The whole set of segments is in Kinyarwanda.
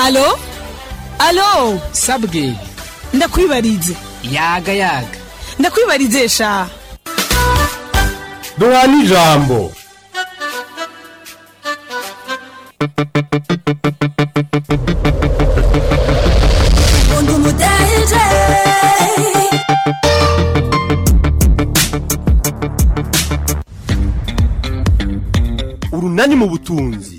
Alo? Alo? Sabwe. Ndakwibarize. Yaga. Ndakwibarize sha. Duhana ijambo. Urunani mu butunzi.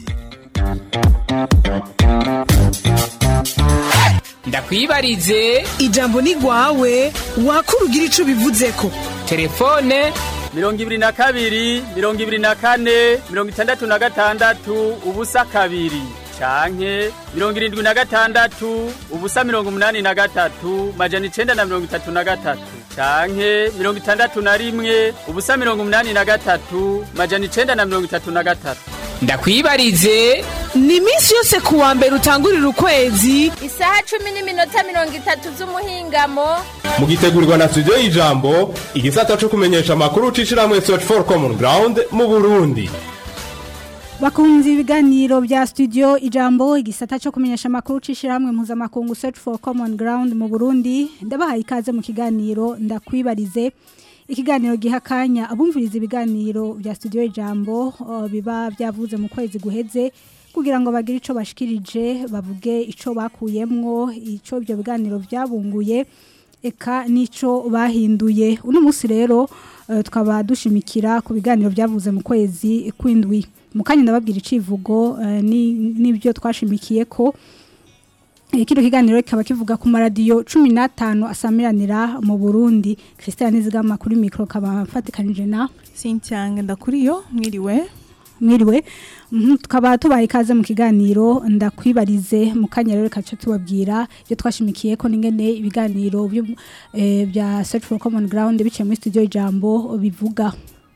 Ndakwibarize. Ijambo ni gwawe wakurugira ico bivuzeko. Telefone 22 24 66 ubusa kabiri canke 76 ubusa 83 majana 933 canke 61 ubusa 83 majana 933. Ndakwibarize. Ni minsi yose kuwa mbere utangurira ukwezi isaha 10:30 z'umuhingamo Mugitegurirwa na studio y'ijambo igisata cyo kumenyesha amakuru ucishiramwe Search for Common Ground mu Burundi. Bakunzi ibiganiro bya studio ijambo igisata cyo kumenyesha amakuru ucishiramwe mpuzamakungu Search for Common Ground mu Burundi ndabahaye ikaze mu kiganiro ndakwibarize. Ikiganiro gihakanya abumviriza ibiganiro bya studio ijambo biba byavuze mu kwezi guheze kugira ngo bagire ico bashikirije bavuge ico bakuyemwo ico byo biganiro byabunguye eka nico bahinduye. Uno munsi rero tukaba dushimikira ku biganiro byavuze mu kwezi kwindwi. Mukanya ndababwira icivugo nibyo twashimikiye ko kino kiganiro kikaba kivuga ku maradiyo 15 asamiranira mu Burundi. Christian Nizigama kuri micro kaba mfatikanije na Cynthia Ndakuriyo. Mwiriwe tukaba tubaye ikaze mu kiganiro ndakwibarize mu kanya rero kaca tubabwira ibyo twashimikiye ko ningene ibiganiro bya Search for Common Ground biciye muri studio ijambo bivuga.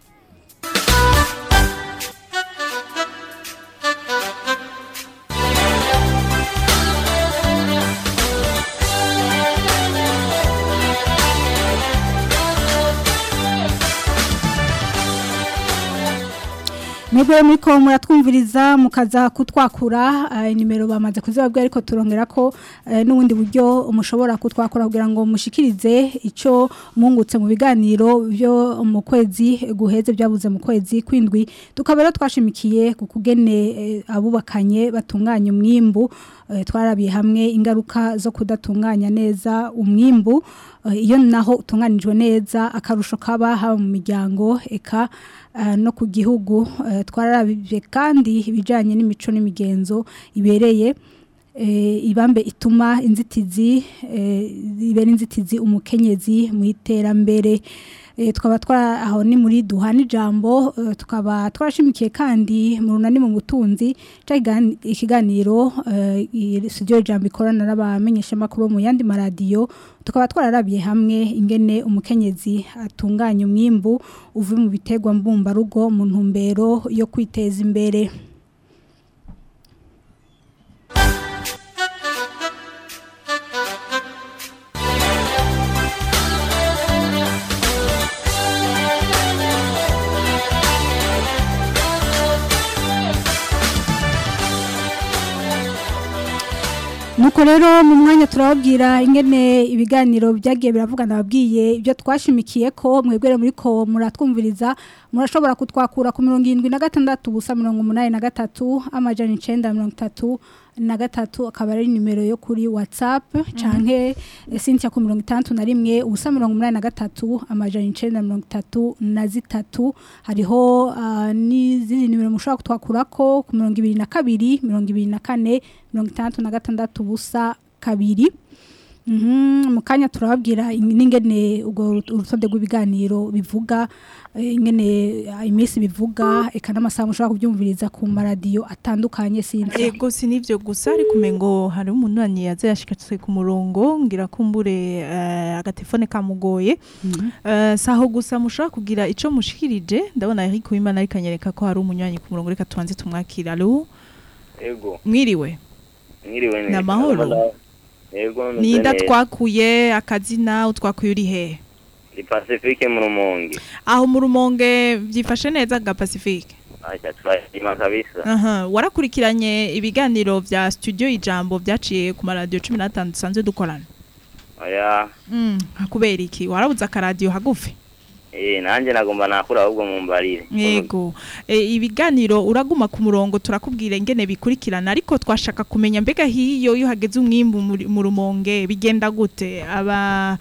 Mwebwe muriko muratwumviriza mukaza kutwakura nimero bamaze kuzibabwira ariko turongera ko n'ubundi buryo umushobora kutwakura kugira ngo mushikirize ico mungutse mu biganiro byo mu kwezi guheze byabuze mu kwezi kwindwi. Tukabero twashimikiye kukugene abubakanye batunganya umwimbu twarabiye hamwe ingaruka zo kudatunganya neza umwimbu iyo naho utunganijwe neza akarusho kaba haba mu miryango eka no ku gihugu twarabije kandi ibijanye n'imico n'imigenzo ibereye ibambe ituma inzitizi ibere inzitizi umukenyezi mu iterambere tukaba aho ni muri duhana ijambo tukaba twarashimikiye kandi mu runani mu butunzi ikiganiro studio ijambo ikorana n'abamenyesha makuru mu yandi maradiyo tukaba twararabiye hamwe ingene umukenyezi atunganya umwimbu uvuye mu bitegwa mbumba rugo mu ntumbero yo kwiteza imbere. Nuko rero mu mwanya turababwira ingene ibiganiro byagiye biravugana babwiye ibyo twashimikiye ko mwebwere muri ko muratwumviriza murashobora kutwakura ku 76 ubusa 83 amajana 933 akaba ari nimero yo kuri WhatsApp canke Cynthia ku 61 ubusa 83 amajana 933 hariho n'izindi nimero mushobora kutwakura ko ku 22 24 66 ubusa kabiri. Mukanya turababwira ingene ubwo urutonde rw'ibiganiro bivuga ingene imisi bivuga eka n'amasaha mushobora kubyumviriza ku maradiyo atandukanye sinzi. Yego sinivyo gusa ari kumengo hari umuntu wanye yazashikatse ku murongo ngira kumbure agatelefone kamugoye. Saho gusa mushobora kugira ico mushikirije ndabona Eric Uwimana ari kanyereka ko hari umunywanyi ku murongo reka tuanze tumwakira. Allo? Yego. Mwiriwe. Mwiriwe na mahoro. Yego Ninda twakuye akazina utwakuye uri he? Ni Pacifique mu Rumonge. Aho mu Rumonge byifashe neza ga Pacifique. acha turashima kabisa. Aha, warakurikiranye ibiganiro vya studio Ijambo vyaciye ku radio 15 dusanzwe dukorana. Oya. Hakubera iki? Warabuza ka radio hagufi? Nanje nagomba nakura ahubwo mumbarire. Yego. Ibiganiro uraguma ku murongo turakubwira ingene bikurikirana ariko twashaka kumenya mbega hiyo yo hageze umwimbu mu Rumonge bigenda gute aba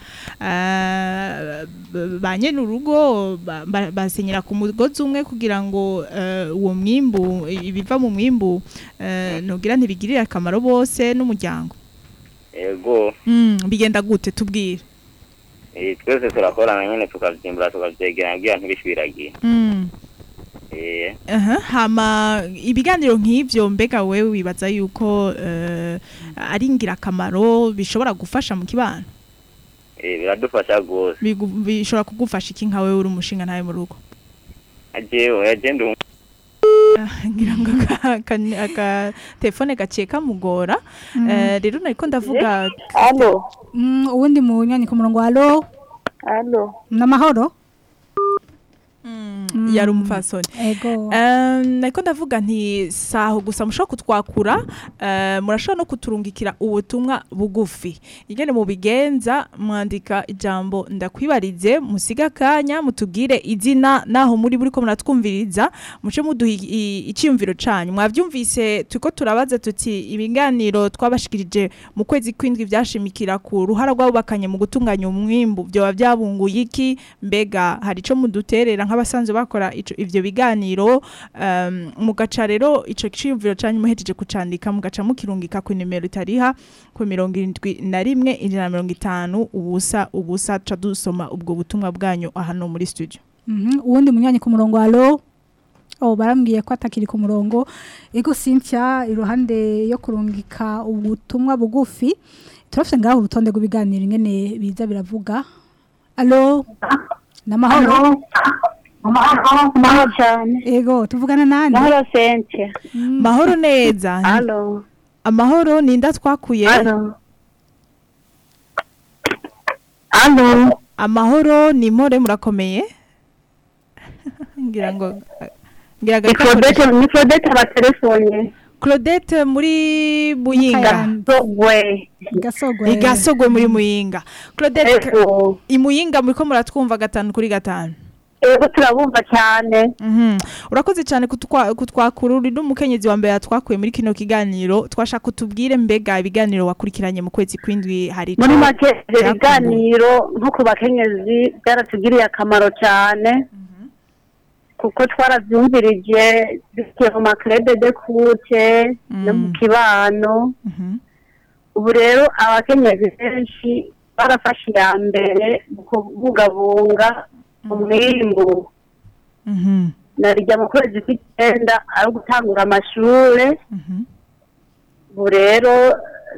banye n'urugo basenyera ku mugozi umwe kugira ngo uwo mwimbu ibiva mu mwimbu nogira ntibigirira akamaro bose n'umuryango. Yego. Bigenda gute tubwire. Twese turakorana nyene tukavyimbura tukavyegeranya kugira ntibishwiragiye. Hama ibiganiro nk'ivyo mbega wewe wibaza yuko ari ingirakamaro bishobora gufasha mu kibano? Biradufasha gose. Bishobora kugufasha iki nka wewe uri umushinga ntaye mu rugo? Agenda ngira ngo aka telefone gaciye kamugora rero nariko ndavuga allo uwundi munyanya ku murongo allo namahoro yari umufasoni ego nariko ndavuga nti saho gusa mushobora kutwakura murashobora no kuturungikira ubutumwa bugufi igene mu bigenza mwandika ijambo ndakwibarize musiga kanya mutubwire izina naho muri ko muratwumviriza muce muduha iciyumviro canyu mwavyumvise tuko turabaza tuti ibiganiro twabashikirije mu kwezi kwindwi vyashimikira ku ruhara rw'abakanye mu gutunganya umwimbu byo byabunguye iki mbega hari ico muduterera nk'abasanzwe bakora ivyo biganiro mugaca rero ico ciyumviro canyu muhejeje kucandika mugaca mukirungika ku nimero itariha ku 71 ubusa ca dusoma ubwo butumwa bwanyu ahano muri studio. Uwundi munyanya ku murongo allo barambwiye ko atakiri ku murongo ego Cynthia iruhande yo kurungika ubutumwa bugufi turafite ngaho urutonde rw'ibiganiro ingene biza biravuga allo namahoro mahoro cyane ego tuvugana nani mahoro Cynthia mahoro neza allo amahoro ninda twakuye allo amahoro ni more murakomeye ngira ngo Claudette ba telefone Claudette muri Muyinga Gasogwe muri Muyinga Claudette imuyinga muri ko muratwumva 5 ego turabumva cyane urakoze cyane kutwakura uri n'umukenyezi wa mbere twakuye muri kino kiganiro twashaka kutubwire mbega ibiganiro wakurikiranye mu kwezi kwindwi hari muri make ibiganiro nko ku bakenyezi byaratugiriye akamaro cyane kuko twaravyumvirije biciye mu makrede de kute no mu kibano ubu rero abakenyezi benshi barafashe ya mbere mu kubungabunga umwimbu narijya mu kwezi kw'icenda ari gutangura amashure ubu rero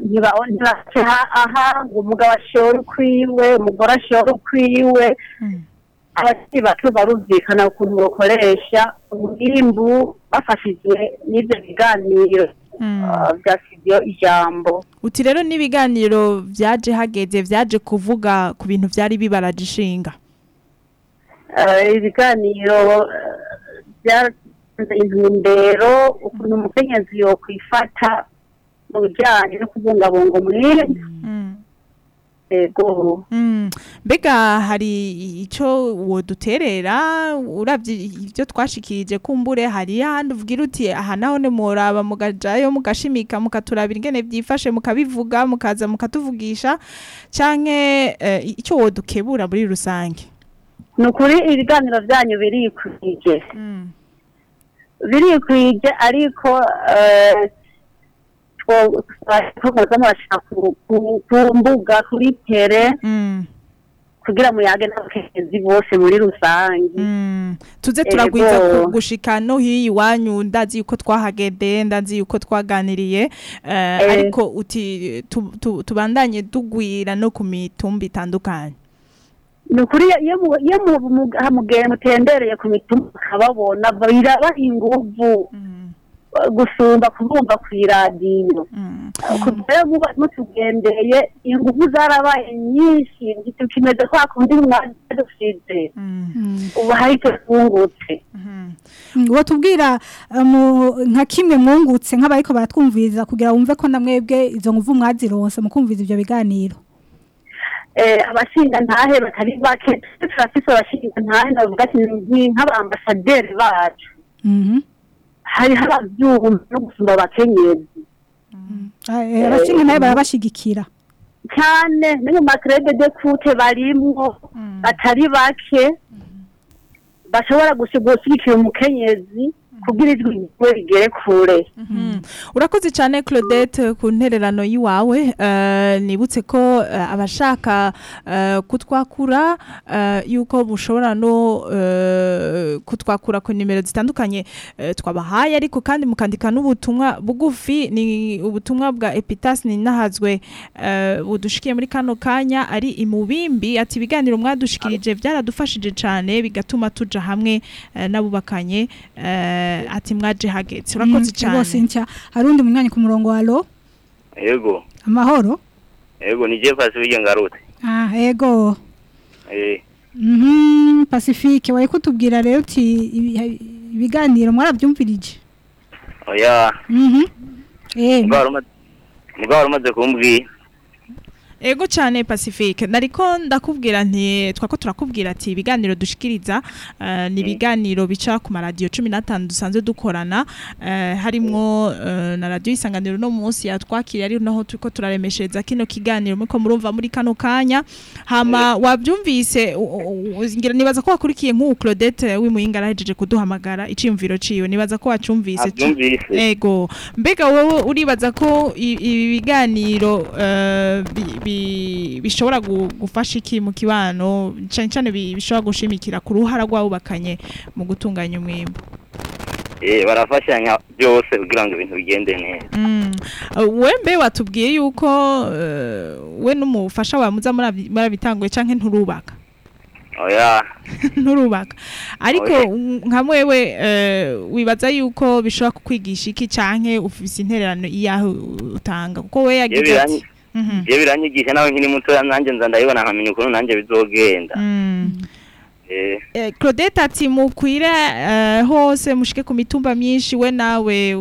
aha ngo umugabo ashora ukwiwe umugore ashora ukwiwe abakiri bato barumvikana ukuntu bakoresha umwimbu bafashijwe n'ibyo biganiro bya studio Ijambo. Uti rero n'ibiganiro vyaje hageze vyaje kuvuga ku bintu vyari bibaraje ishinga. Ibiganiro byatanze intumbero ukuntu umukenyezi yo kwifata mu bijyanye no kubungabunga umwimbu. Ego. Mbega hari ico woduterera uravye ivyo twashikirije kumbure hari handi uvugira uti aha naho ne moraba mugajayo mugashimika mukaturabira ingene vyifashe mukabivuga mukaza mukatuvugisha canke ico wodukebura muri rusange. Nukuri ibiganiro byanyu birikwije. Birikwije ariko ku mbuga kuri tere kugira muyage n'abakenyezi bose muri rusange tuze turagwiza gushika no hiyi wanyu ndazi yuko twahagede ndazi yuko twaganiriye ariko uti tubandanye dugwira no ku mitumba itandukanye nukuri iyo mugere mutendereye ku mitumba kababona biraba inguvu gusumba kubumva ku iradiyo kubera mutugendeye ingufu zarabaye nyinshi tukimeze kwa kundi mwadufite ubu hari icyo twungutse uwo tubwira nka kimwe mwungutse nk'abariko baratwumviriza kugira wumve ko namwebwe izo nguvu mwazironse mu kumviza ibyo biganiro abashinga ntahe batari bake turafise abashinga ntahe ndavuga ati nk'abambasaderi bacu hari abavyumva no gusumba abakenyezi abashinga ntahe barabashigikira cyane no mu makrede de kute barimwo batari bake bashobora gushigikira umukenyezi kugira ijwi rigere kure. Urakoze cyane Claudette ku ntererano yiwawe nibutse ko abashaka kutwakura yuko bushobora no kutwakura ku nimero zitandukanye twabahaye ariko kandi mukandika n'ubutumwa bugufi ni ubutumwa bwa Epitas ni nahazwe budushikiye muri kano kanya ari imubimbi ati ibiganiro mwadushikirije byaradufashije cyane bigatuma tuja hamwe nabubakanye ati mwaje hagetse urakoze cyane hari undi munyanya ku murongo wa alo yego amahoro yego ni je Pacifique ngarute yego Pacifique waye kutubwira rero uti ibiganiro mwarabyumvirije oya mugabo rumaze kumbwira Ego cyane Pacifique nariko ndakubwira nti twako turakubwira ati ibiganiro dushikiriza ni ibiganiro bica ku radio 15 dusanzwe dukorana harimwo na radio isanganiro no munsi yatwakiriye ari naho turiko turaremesheza kino kiganiro muko murumva muri kano kanya hama wabyumvise ngira nibaza ko wakurikiye nk'u Claudette w'imuyinga arahejeje kuduhamagara iciyumviro ciyo nibaza ko wacumvise ego mbega wowe uribaza ko ibi biganiro bishobora gufasha iki mu kibano cyane bishobora gushimikira ku ruhara rw'abubakanye mu gutunganya umwimbo barafashanya byose kugira ngo ibintu bigende neza wembe watubwiye yuko we n'umufasha wawe muza murabitanguye canke nturubaka oya nturubaka ariko nka mwewe wibaza yuko bishobora kukwigisha iki canke ufise intererano iyaho utanga kuko we yagize ati je biranyigisha nawe nkiri muto nanjye nza ndayibona nkamenya ukuntu nanjye bizogenda Claudette ati mukwire hose mushike ku mitumba myinshi we nawe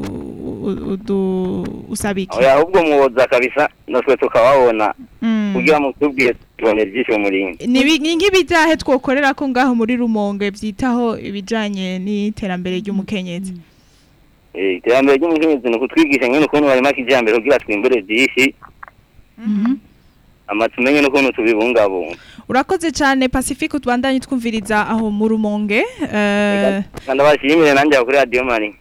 usabiki oya ahubwo muwoza kabisa natwe tukababona kugira mu tubwiye tubone byinshi mu muringa ni nk'ibijahe twokorera ko ngaho muri Rumonge byitaho ibijanye n'iterambere ry'umukenyezi iterambere ry'umukenyezi no kutwigisha ngene ukuntu bari makijambere kugira twimbere byinshi amatumenye no kuntu tubibungabunga urakoze cyane Pacifique twandanye twumviriza aho mu Rumonge kandi bashimire nanjye kuri radio mari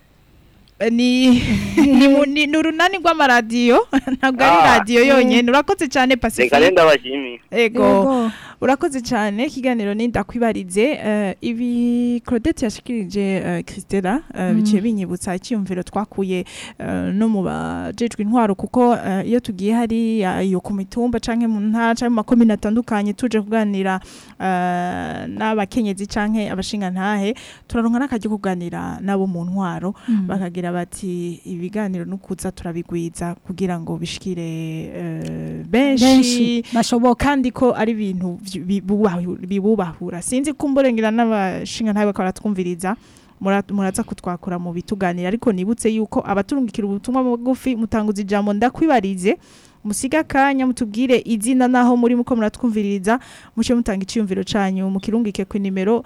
ni nurunani rw'amaradiyo ntabwo ari radio yonyene urakoze cyane Pacifique reka nenda bashimire ego urakoze cyane ikiganiro nindakwibarize ibi Claudette yashikirije Christella biciye binyibutsa icyumviro twakuye no mu bajejwe intwaro kuko iyo tugiye hari yo ku mitumba canke mu ntara canke mu makomine atandukanye tuje kuganira n'abakenyezi canke abashinga ntahe turaronka n'akaje kuganira nabo mu ntwaro bakagira bati ibiganiro nukuza turabigwiza kugira ngo bishikire benshi bashoboka kandi ko ari ibintu bibubahura sinzi kumburengera n'abashinga ntabe bakora twumviriza muraza kutwakura mu bituganira ariko nibutse yuko abaturungikira ubutumwa bugufi mutanguza ijambo ndakwibarize musiga kanya mutubwire izina naho muri muko muratwumviriza muce mutanga iciyumviro canyu mukirungike ku nimero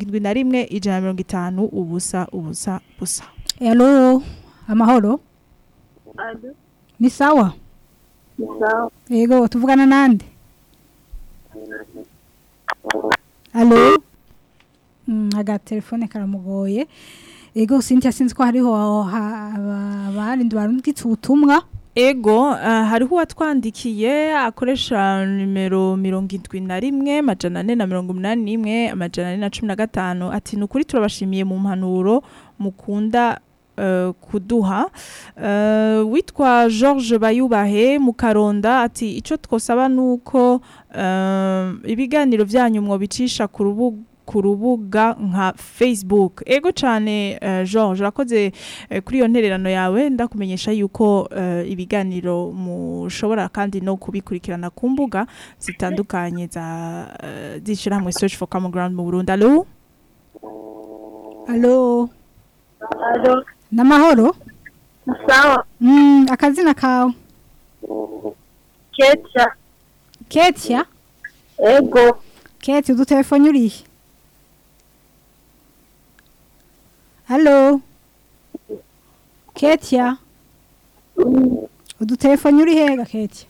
71 ubusa ubusa busa. Hello amahoro ni sawa yego tuvugana nande Allo aga telefone karamugoye ego Cynthia sinzi ko hariho abarindi barunditse ubutumwa ego hariho watwandikiye akoresha numero 71 majana 481 amajana 415 ati nukuri turabashimiye mu mpanuro mukunda kuduha witwa George Bayubahe mu Karonda ati ico twosaba nuko ibiganiro byanyu mwo bicisha ku ku rubuga nka Facebook. Ego cyane George urakoze kuri iyo ntererano yawe ndakumenyesha yuko ibiganiro mushobora kandi no kubikurikirana ku mbuga zitandukanye za zishira mu Search for Common Ground mu Burundi. Allo namahoro sawa akazina kawe Ketia ego Ketia udutelefone urihe Allo Ketia udutelefone urihe ga Ketia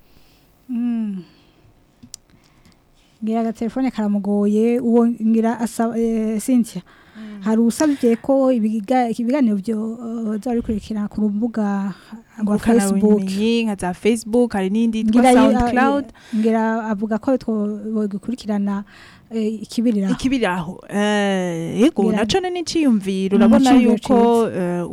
ngira agatelefone karamugoye uwo ngira Cynthia hari usabye ko ibiganiro byo zabikurikirana ku rubuga rwa Facebook nka za Facebook hari n'indi twa SoundCloud ngira avuga ko twogikurikirana ikibiriraho yego naco n'iciyumviro urabona yuko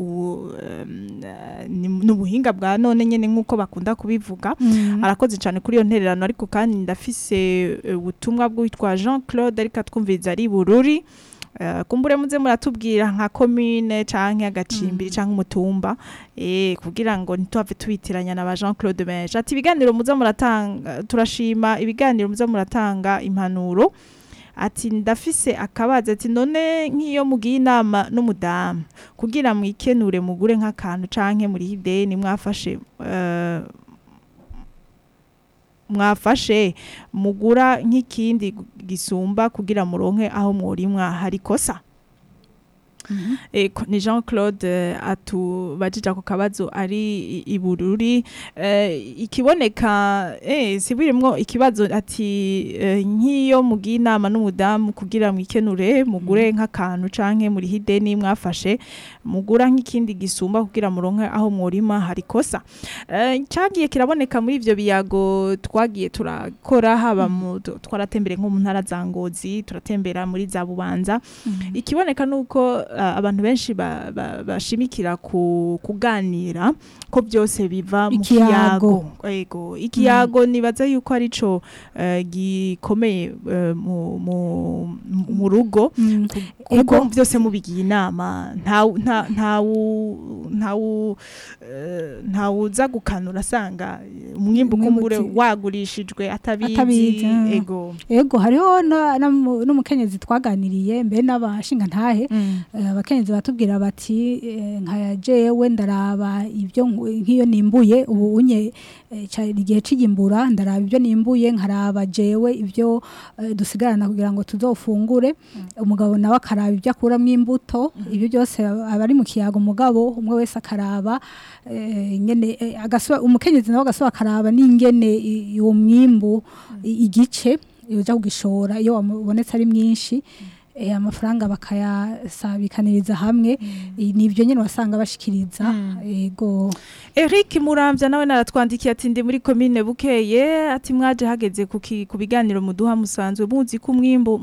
n'ubuhinga bwa none nyene nkuko bakunda kubivuga arakoze cyane kuri iyo ntererano ariko kandi ndafise ubutumwa bw'itwa Jean-Claude ariko atwumviriza ari Bururi kumbure muze muratubwira nka commune canke agacimbiri canke umutumba kugira ngo ntitwave tubitiranya na ba Jean-Claude benshi ati ibiganiro muze muratanga turashima ibiganiro muze muratanga impanuro ati ndafise akabaza ati none nk'iyo mugiye inama n'umudamu kugira mwikenure mugure nk'akantu canke muri ideni mwafashe mugura nk'ikindi gisumba kugira muronke aho mworimwa hari kosa ni Jean-Claude atubajija ku kabazo ari ibururi ikiboneka sibirimwo ikibazo ati nk'iyo mugiye inama n'umudamu kugira mwikenure mugure nk'akantu canke muri hideni mwafashe mugura nk'ikindi gisumba kugira muronke aho mworima hari kosa cyagiye kiraboneka muri ivyo biyago twagiye turakora haba mu twaratembere nko mu ntara za Ngozi turatembera muri za Bubanza ikiboneka nuko abantu benshi bashimikira kuganira ko byose biva mu kiyago yego ikiyago nibaza yuko arico gikomeye mu rugo kuko byose mubigiye inama nta uza gukanura asanga umwimbu kumbure wagurishijwe atabizi ego hariho n'umukenyezi twaganiriye mbe n'abashinga ntahe abakenyezi batubwira bati nka jewe ndaraba ibyo nk'iyo nimbuye ubu unye igihe c'igimbura ndaraba ibyo nimbuye nkaraba jewe ibyo dusigarana kugira ngo tuzofungure umugabo nawe akaraba ibyo akuramwo imbuto ibyo byose abari mu kiyago umugabo umwe wese akaraba nyene umukenyezi nawe agasoba akaraba n'ingene uwo mwimbu igice yoja kugishora iyo wabonetse ari mwinshi amafaranga bakayasabikaniriza hamwe nibyo nyene wasanga bashikiriza yego Eric Muramvya nawe naratwandikiye ati ndi muri commune Bukeye ati mwaje hageze ku biganiro muduha musanzwe muzi ku mwimbo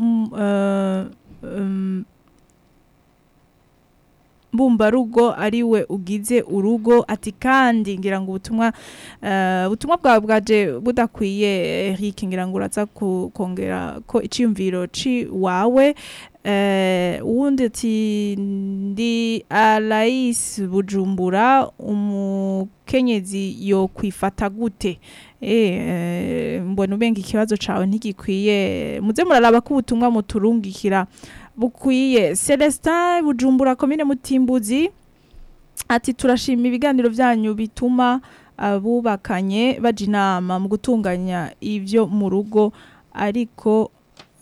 mbumba rugo ariwe ugize urugo ati kandi ngira ngo ubutumwa bwaje budakwiye Eric ngira ngo uraza kongera ko iciyumviro ci wawe uwundi ati ndi Alais Bujumbura umukenyezi yo kwifata gute mbona ubenga ikibazo cawe ntigikwiye muze muraraba ko ubutumwa muturungikira bukwiye. Celestin Bujumbura komine Mutimbuzi ati turashima ibiganiro byanyu bituma abubakanye baje inama mu gutunganya ivyo mu rugo ariko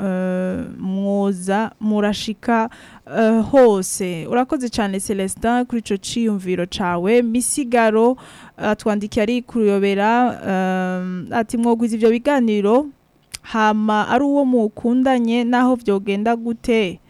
mwoza murashika hose. Urakoze cyane Celestin kuri ico ciyumviro cawe. Misigaro atwandikiye ari kuruyobera ati mwogwiza ivyo biganiro hama ari uwo mukundanye naho vyogenda gute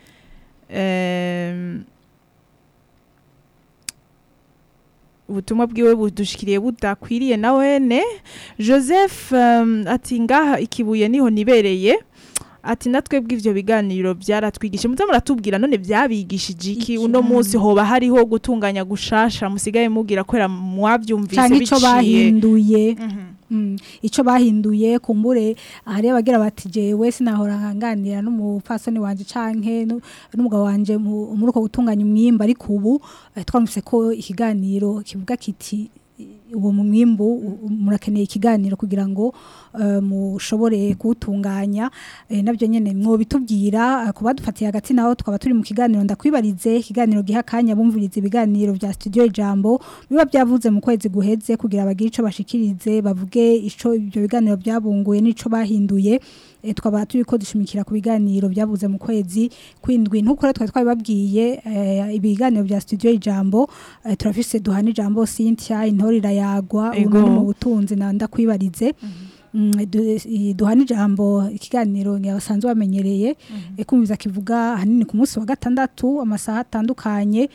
ubutumwa bwiwe budushikiriye budakwiriye nawene. Joseph ati ngaha ikibuye niho nibereye ati natwe bw'ivyo biganiro byaratwigisha muze muratubwira none byabigishije iki uno munsi hoba hariho gutunganya gushasha musigaye mugira kwera mwavyumvise biciye bahinduye ico bahinduye kumbure hari abagira bati jewe sinahora nganira n'umupfasoni wanje canke n'umugabo wanje muri uko gutunganya umwimba ariko ubu twamufise ko ikiganiro kivuga kiti uwo mwimbu murakeneye ikiganiro kugira ngo mushobore kutunganya nabyo nyene mwo bitubwira kuba dufatiye hagati naho twaba turi mu kiganiro ndakwibarize ikiganiro gihakanya bumviriza ibiganiro vya studio Ijambo biba byavuze mu kwezi guheze kugira abagira ico bashikirize bavuge ico ibyo biganiro byabunguye nico bahinduye twaba turi ko dushimikira ku biganiro byavuze mu kwezi kwindwi ntukore twabibabwiye ibiganiro bya studio Ijambo turafise duhana ijambo Cynthia intorira yagwa umuntu mu butunzi ndakwibarize duhana ijambo ikiganiro nyabasanzwe bamenyereye kumviza kivuga hanini ku munsi wa gatandatu amasaha atandukanye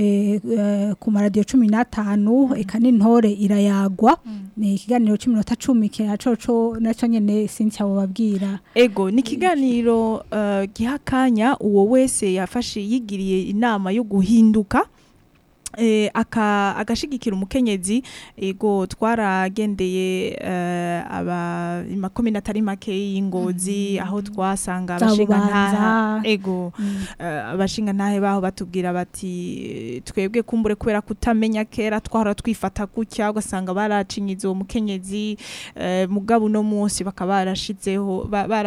ku maradiyo 15 eka n'intore irayagwa ni ikiganiro cy'iminota 10 kiracoco naco nyene Cynthia bababwira ego ni ikiganiro gihakanya uwo wese yafashe yigiriye inama yo guhinduka agashigikira umukenyezi ego twaragendeye makomine atari make y'ingozi aho twasanga abashinga ntahe ego abashinga ntahe baho batubwira bati twebwe kumbure kubera kutamenya kera twahora twifata gutya ugasanga baracinyize uwo mukenyezi mugabo no munsi bakaba barashizeho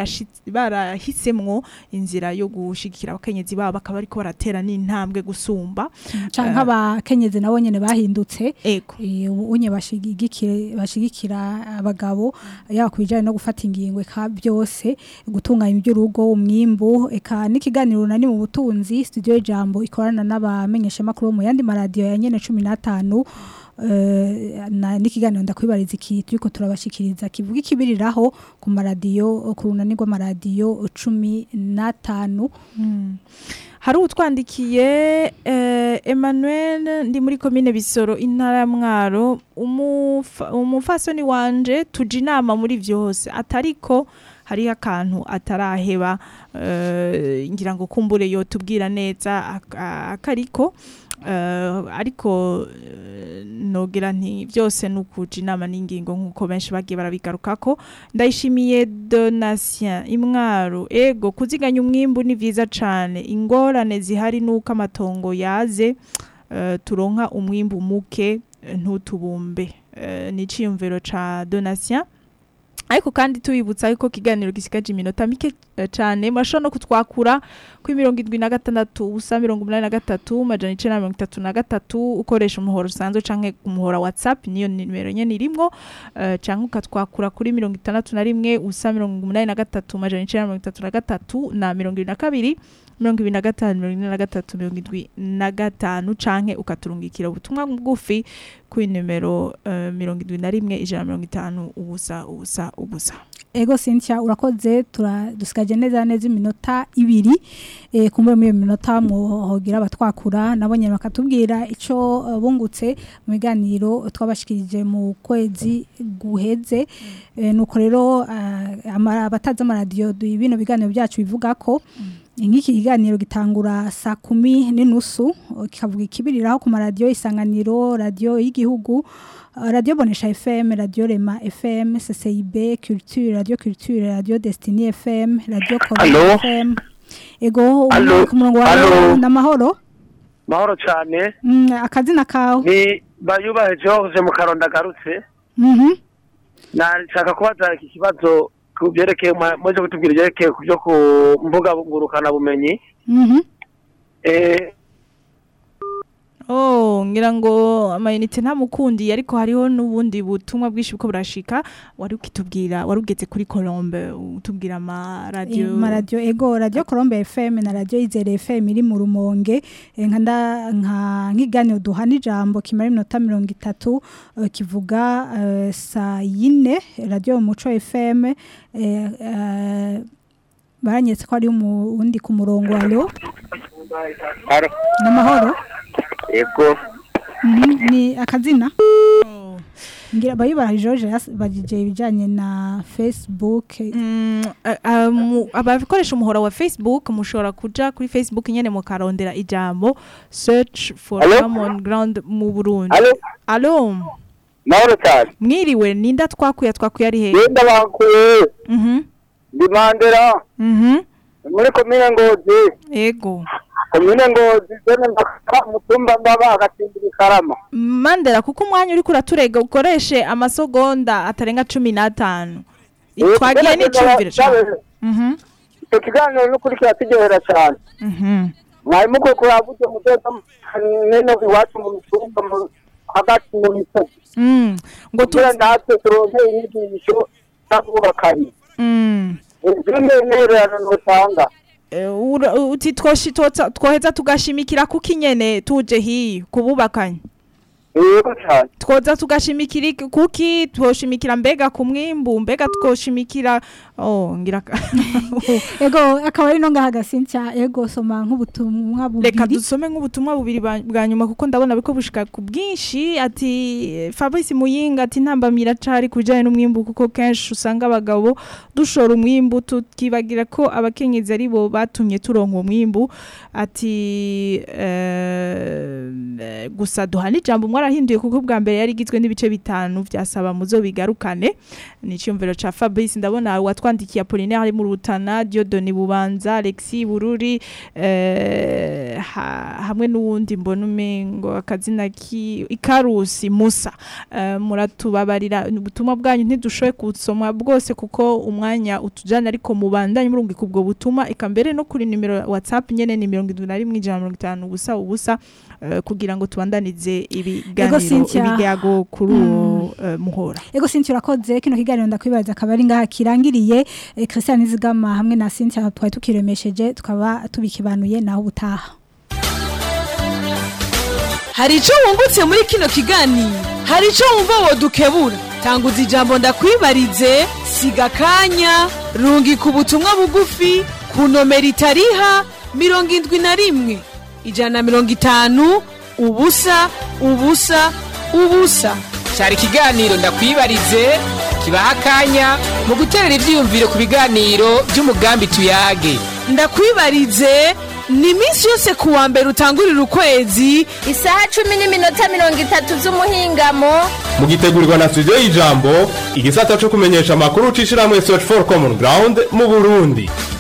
barahisemwo inzira yo gushigikira abakenyezi babo bakaba ariko baratera n'intambwe gusumba canka kenyeze nabo nyene bahindutse unye bashigikira abagabo ya kubijanye no gufata ingingo eka byose gutunganya iby'urugo umwimbu eka n'ikiganiro nani mu butunzi studio Ijambo ikorana n'abamenyesha makuru mu yandi maradiyo ya nyene 15 n'ikiganiro ndakwibariza iki turiko turabashikiriza kivuga ikibiriraho ku maradiyo ku runanirwa maradiyo 15 hari utwandikiye Emmanuel ndi muri commune Bisoro intara ya Mwaro umufasoni wanje tuje inama muri vyose atariko hari akantu ataraheba ngira ngo kumbure yo tubwira neza akariko ariko nogira nti byose nukuja inama n'ingingo nkuko benshi bagiye barabigarukako ndayishimiye Donatien Imwaro ego kuziganya umwimbu ni vyiza cane ingorane zihari nuko amatongo yaze turonka umwimbu muke ntutubumbe ni ciyumviro ca Donatien ariko kandi tubibutsa yuko kiganiro gisigaje iminota mike cyane murashobora no kutwakura kuri 76 ubusa 83 majana 933 ukoresha umuhoro usanzwe canke umuhora WhatsApp niyo nimero nyene irimo canke ukatwakura kuri 61 ubusa 83 majana 933 na 22 25 canke ukaturungikira ubutumwa bwufi ku nimero 71 ubusa ego Cynthia urakoze dusigaje neza iminota 2 kumbe mu minota muhogira abatwakura nabonye bakatubwira ico bungutse mu biganiro twabashikirije mu kwezi guheze nuko rero abataza amaradiyo ibino biganiro byacu bivuga ko ingiki kiganiro gitangura saa 10:30 kikavuga ikibiriraho ku maradiyo Isanganiro radio y'igihugu Radio Bonesha FM, Radio Rema FM, CCIB, Culture, Radio Culture, Radio Destiny FM, Radio Koro FM. Ego, ku murongo wa namahoro? Mahoro cyane. Akazina kawe? Ni Bayubahe George mu Karonda garutse. Nashaka kubaza iki kibazo kubyerekeye muje kutubwira byerekeye kubyo ku mbuga ngurukana bumenyi. Ngira ngo amayinite ntamukundi ariko hariho n'ubundi butumwa bwishi buko burashika wari ukitubwira warugeze kuri Colombe utubwira radio ego Radio Colombe FM na Radio Izere FM iri mu Rumonge nk'iganiro duhana ijambo kimara iminota 30 kivuga saa 4 Radio Muco FM baranyetse ko ari undi ku murongo alo namahoro ego ni akazina ngira Bayubahe George bagije ibijanye na Facebook abakoresha umuhora wa Facebook mushobora kuja kuri Facebook nyene mu karondera ijambo search for common ground mu Burundi. Allo mahoro cyane. Mwiriwe ninda twakuye ari he? Yenda bakuye. Ndi Mandera. Muri komine Ngozi. Yego. Komine Ngozi zene mutumba baba agatsindira Karama. Mandera kuko umwanya uri kuraturega ukoreshe amasogonda atarenga 15. Twagiye n'icumviro cyane. Icyo kiganiro n'ukuri kiratugerera cyane. Mwarimu ko kuravuze muteza nene iwacu mu mutumba hagati mu misozi. Ngo tugira natwe turonke inyigisho z'abubakanye. Izindi ntererano notanga. Uti twoheza tugashimikira kuko inyene tuje hiyo kububakanye. Yego cyane. Twoza tugashimikira kuki twoshimikira mbega ku mwimbu mbega twoshimikira ngira ego akaba ari no ngahagasinca ego soma nk'ubutumwa bubiri. Reka dusome nk'ubutumwa bubiri bwa nyuma kuko ndabona biko bushika ku bwinshi ati Fabrice Muyinga ati ntambamira cari kujanye n'umwimbu kuko kenshi usanga abagabo dushora umwimbu tukibagira ko abakenyezi ari bo batumye turonka umwimbu ati gusa duhana ijambo mwarahinduye kuko bwa mbere yari gizwe n'ibice bitanu byasaba muzo bigarukane ni cyumviro ca Fabrice ndabona watwandikiye Apollinaire mu Rutana Dieudonne Bubanza Alexis Bururi hamwe n'uwundi mbona umengo akazina Ikarusi Musa muratubabarira ubutumwa bwanyu ntidushoye kusoma bwose kuko umwanya utujana ariko mubandanye murungi kubwo butuma ikambere no kuri nimero WhatsApp nyene ni 71 ubusa ubusa kugira ngo tubandanize ibiganiro ibigyago kuri muhora. Ego Cynthia urakoze kino kiganiro ndakwibaza akaba ari ngaha kirangiriye Christian Nizigama hamwe na Cynthia twari tukiremesheje tukaba tubikibanuye naho ubutaha. Hari ico wungutse muri kino kiganiro? Hari ico wumva wodukebura? Tanguza ijambo ndakwibarize siga kanya rungi ku butumwa bugufi ku nomero itariha 71 150 ubusa ubusa ubusa. Cyari kiganiro ndakwibarize kibaha akanya mu guterera ivyiyumviro ku biganiro by'umugambi tuyage. Ndakwibarize ni iminsi yose kuwa mbere utangurira ukwezi isaha 10:30 z'umuhingamo mugitegurirwa na studio y'ijambo igisata cyo kumenyesha amakuru cishira mu Search for Common Ground mu Burundi.